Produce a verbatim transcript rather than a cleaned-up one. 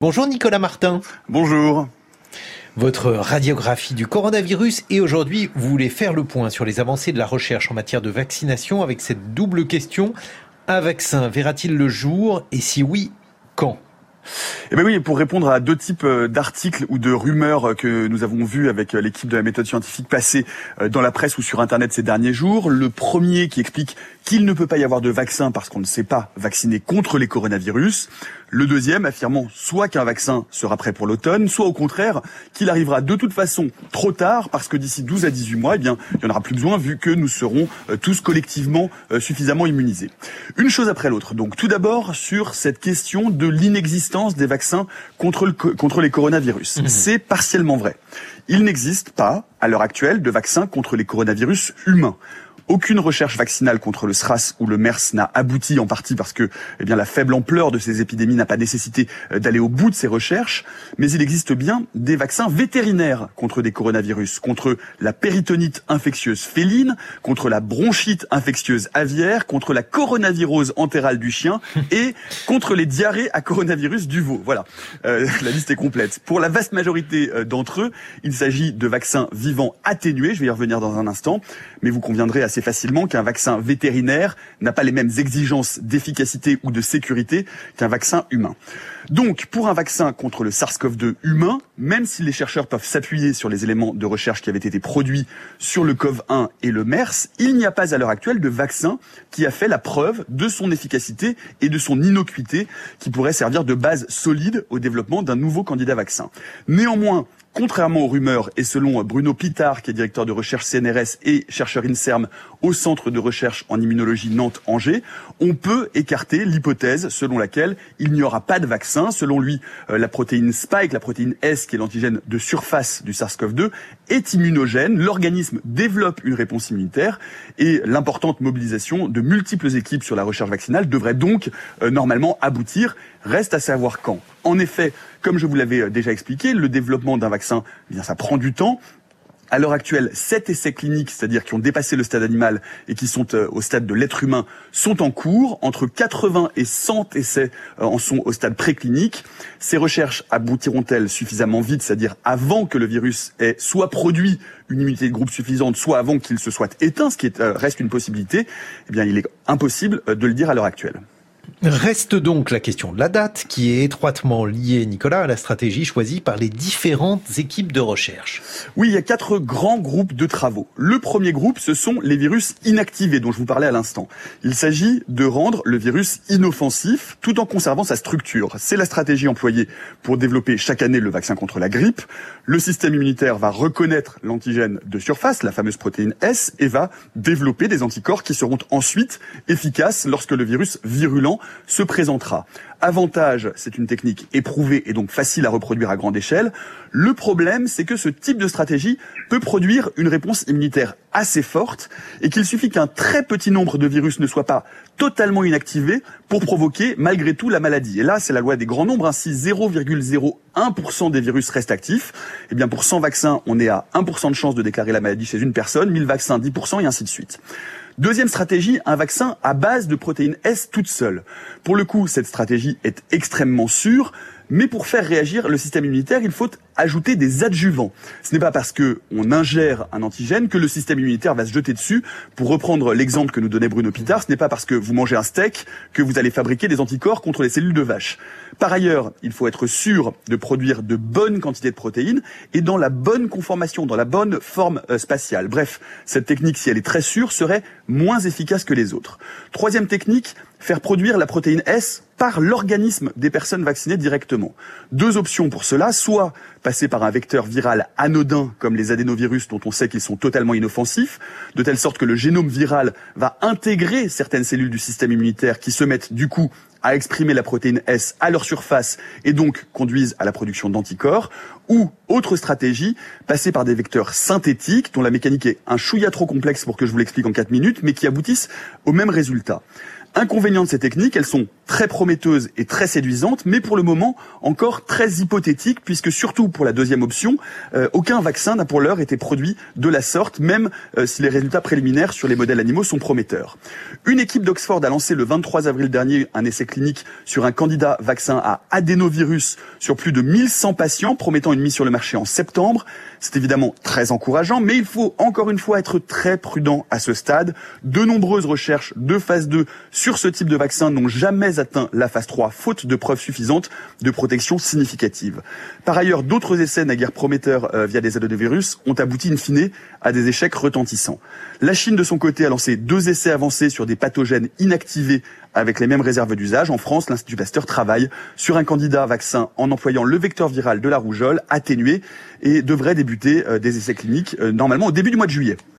Bonjour Nicolas Martin. Bonjour. Votre radiographie du coronavirus, et aujourd'hui vous voulez faire le point sur les avancées de la recherche en matière de vaccination avec cette double question. Un vaccin verra-t-il le jour, et si oui, quand ? Eh bien oui, pour répondre à deux types d'articles ou de rumeurs que nous avons vus avec l'équipe de la méthode scientifique passer dans la presse ou sur Internet ces derniers jours. Le premier qui explique qu'il ne peut pas y avoir de vaccin parce qu'on ne sait pas vacciner contre les coronavirus. Le deuxième affirmant soit qu'un vaccin sera prêt pour l'automne, soit au contraire qu'il arrivera de toute façon trop tard parce que d'ici douze à dix-huit mois, eh bien, il n'y en aura plus besoin vu que nous serons tous collectivement suffisamment immunisés. Une chose après l'autre. Donc tout d'abord sur cette question de l'inexistence des vaccins contre, le, contre les coronavirus. Mmh. C'est partiellement vrai. Il n'existe pas, à l'heure actuelle, de vaccin contre les coronavirus humains. Aucune recherche vaccinale contre le SRAS ou le MERS n'a abouti, en partie parce que eh bien, la faible ampleur de ces épidémies n'a pas nécessité d'aller au bout de ces recherches. Mais il existe bien des vaccins vétérinaires contre des coronavirus, contre la péritonite infectieuse féline, contre la bronchite infectieuse aviaire, contre la coronavirose entérale du chien et contre les diarrhées à coronavirus du veau. Voilà, euh, la liste est complète. Pour la vaste majorité d'entre eux, il s'agit de vaccins vivants atténués, je vais y revenir dans un instant, mais vous conviendrez assez facilement qu'un vaccin vétérinaire n'a pas les mêmes exigences d'efficacité ou de sécurité qu'un vaccin humain. Donc, pour un vaccin contre le SARS-CoV deux humain, même si les chercheurs peuvent s'appuyer sur les éléments de recherche qui avaient été produits sur le C O V un et le MERS, il n'y a pas à l'heure actuelle de vaccin qui a fait la preuve de son efficacité et de son innocuité qui pourrait servir de base solide au développement d'un nouveau candidat vaccin. Néanmoins, contrairement aux rumeurs, et selon Bruno Pitard, qui est directeur de recherche C N R S et chercheur INSERM au Centre de recherche en immunologie Nantes-Angers, on peut écarter l'hypothèse selon laquelle il n'y aura pas de vaccin. Selon lui, la protéine Spike, la protéine S, qui est l'antigène de surface du SARS-CoV deux, est immunogène. L'organisme développe une réponse immunitaire et l'importante mobilisation de multiples équipes sur la recherche vaccinale devrait donc euh, normalement aboutir. Reste à savoir quand. En effet, comme je vous l'avais déjà expliqué, le développement d'un vaccin, eh bien, ça prend du temps. À l'heure actuelle, sept essais cliniques, c'est-à-dire qui ont dépassé le stade animal et qui sont euh, au stade de l'être humain, sont en cours. Entre quatre-vingts et cent essais euh, en sont au stade préclinique. Ces recherches aboutiront-elles suffisamment vite, c'est-à-dire avant que le virus ait soit produit une immunité de groupe suffisante, soit avant qu'il se soit éteint, ce qui est, euh, reste une possibilité? Eh bien, il est impossible euh, de le dire à l'heure actuelle. Reste donc la question de la date, qui est étroitement liée, Nicolas, à la stratégie choisie par les différentes équipes de recherche. Oui, il y a quatre grands groupes de travaux. Le premier groupe, ce sont les virus inactivés, dont je vous parlais à l'instant. Il s'agit de rendre le virus inoffensif, tout en conservant sa structure. C'est la stratégie employée pour développer chaque année le vaccin contre la grippe. Le système immunitaire va reconnaître l'antigène de surface, la fameuse protéine S, et va développer des anticorps qui seront ensuite efficaces lorsque le virus virulent se présentera. Avantage, c'est une technique éprouvée et donc facile à reproduire à grande échelle. Le problème, c'est que ce type de stratégie peut produire une réponse immunitaire assez forte et qu'il suffit qu'un très petit nombre de virus ne soit pas totalement inactivé pour provoquer malgré tout la maladie. Et là, c'est la loi des grands nombres. Hein. Si zéro virgule zéro un pour cent des virus restent actifs, eh bien pour cent vaccins, on est à un pour cent de chance de déclarer la maladie chez une personne, mille vaccins, dix pour cent et ainsi de suite. Deuxième stratégie, un vaccin à base de protéine S toute seule. Pour le coup, cette stratégie est extrêmement sûre, mais pour faire réagir le système immunitaire, il faut ajouter des adjuvants. Ce n'est pas parce que on ingère un antigène que le système immunitaire va se jeter dessus. Pour reprendre l'exemple que nous donnait Bruno Pitard, ce n'est pas parce que vous mangez un steak que vous allez fabriquer des anticorps contre les cellules de vache. Par ailleurs, il faut être sûr de produire de bonnes quantités de protéines et dans la bonne conformation, dans la bonne forme euh, spatiale. Bref, cette technique, si elle est très sûre, serait moins efficace que les autres. Troisième technique, faire produire la protéine S par l'organisme des personnes vaccinées directement. Deux options pour cela, soit passer par un vecteur viral anodin comme les adénovirus dont on sait qu'ils sont totalement inoffensifs, de telle sorte que le génome viral va intégrer certaines cellules du système immunitaire qui se mettent du coup à exprimer la protéine S à leur surface et donc conduisent à la production d'anticorps, ou, autre stratégie, passer par des vecteurs synthétiques dont la mécanique est un chouïa trop complexe pour que je vous l'explique en quatre minutes, mais qui aboutissent au même résultat. Inconvénient de ces techniques, elles sont très prometteuse et très séduisante, mais pour le moment encore très hypothétique, puisque surtout pour la deuxième option, euh, aucun vaccin n'a pour l'heure été produit de la sorte, même euh, si les résultats préliminaires sur les modèles animaux sont prometteurs. Une équipe d'Oxford a lancé le vingt-trois avril dernier un essai clinique sur un candidat vaccin à adénovirus sur plus de mille cent patients, promettant une mise sur le marché en septembre. C'est évidemment très encourageant, mais il faut encore une fois être très prudent à ce stade. De nombreuses recherches de phase deux sur ce type de vaccin n'ont jamais atteint la phase trois, faute de preuves suffisantes de protection significative. Par ailleurs, d'autres essais naguère prometteurs euh, via des adénovirus ont abouti in fine à des échecs retentissants. La Chine, de son côté, a lancé deux essais avancés sur des pathogènes inactivés avec les mêmes réserves d'usage. En France, l'Institut Pasteur travaille sur un candidat vaccin en employant le vecteur viral de la rougeole atténué et devrait débuter euh, des essais cliniques euh, normalement au début du mois de juillet.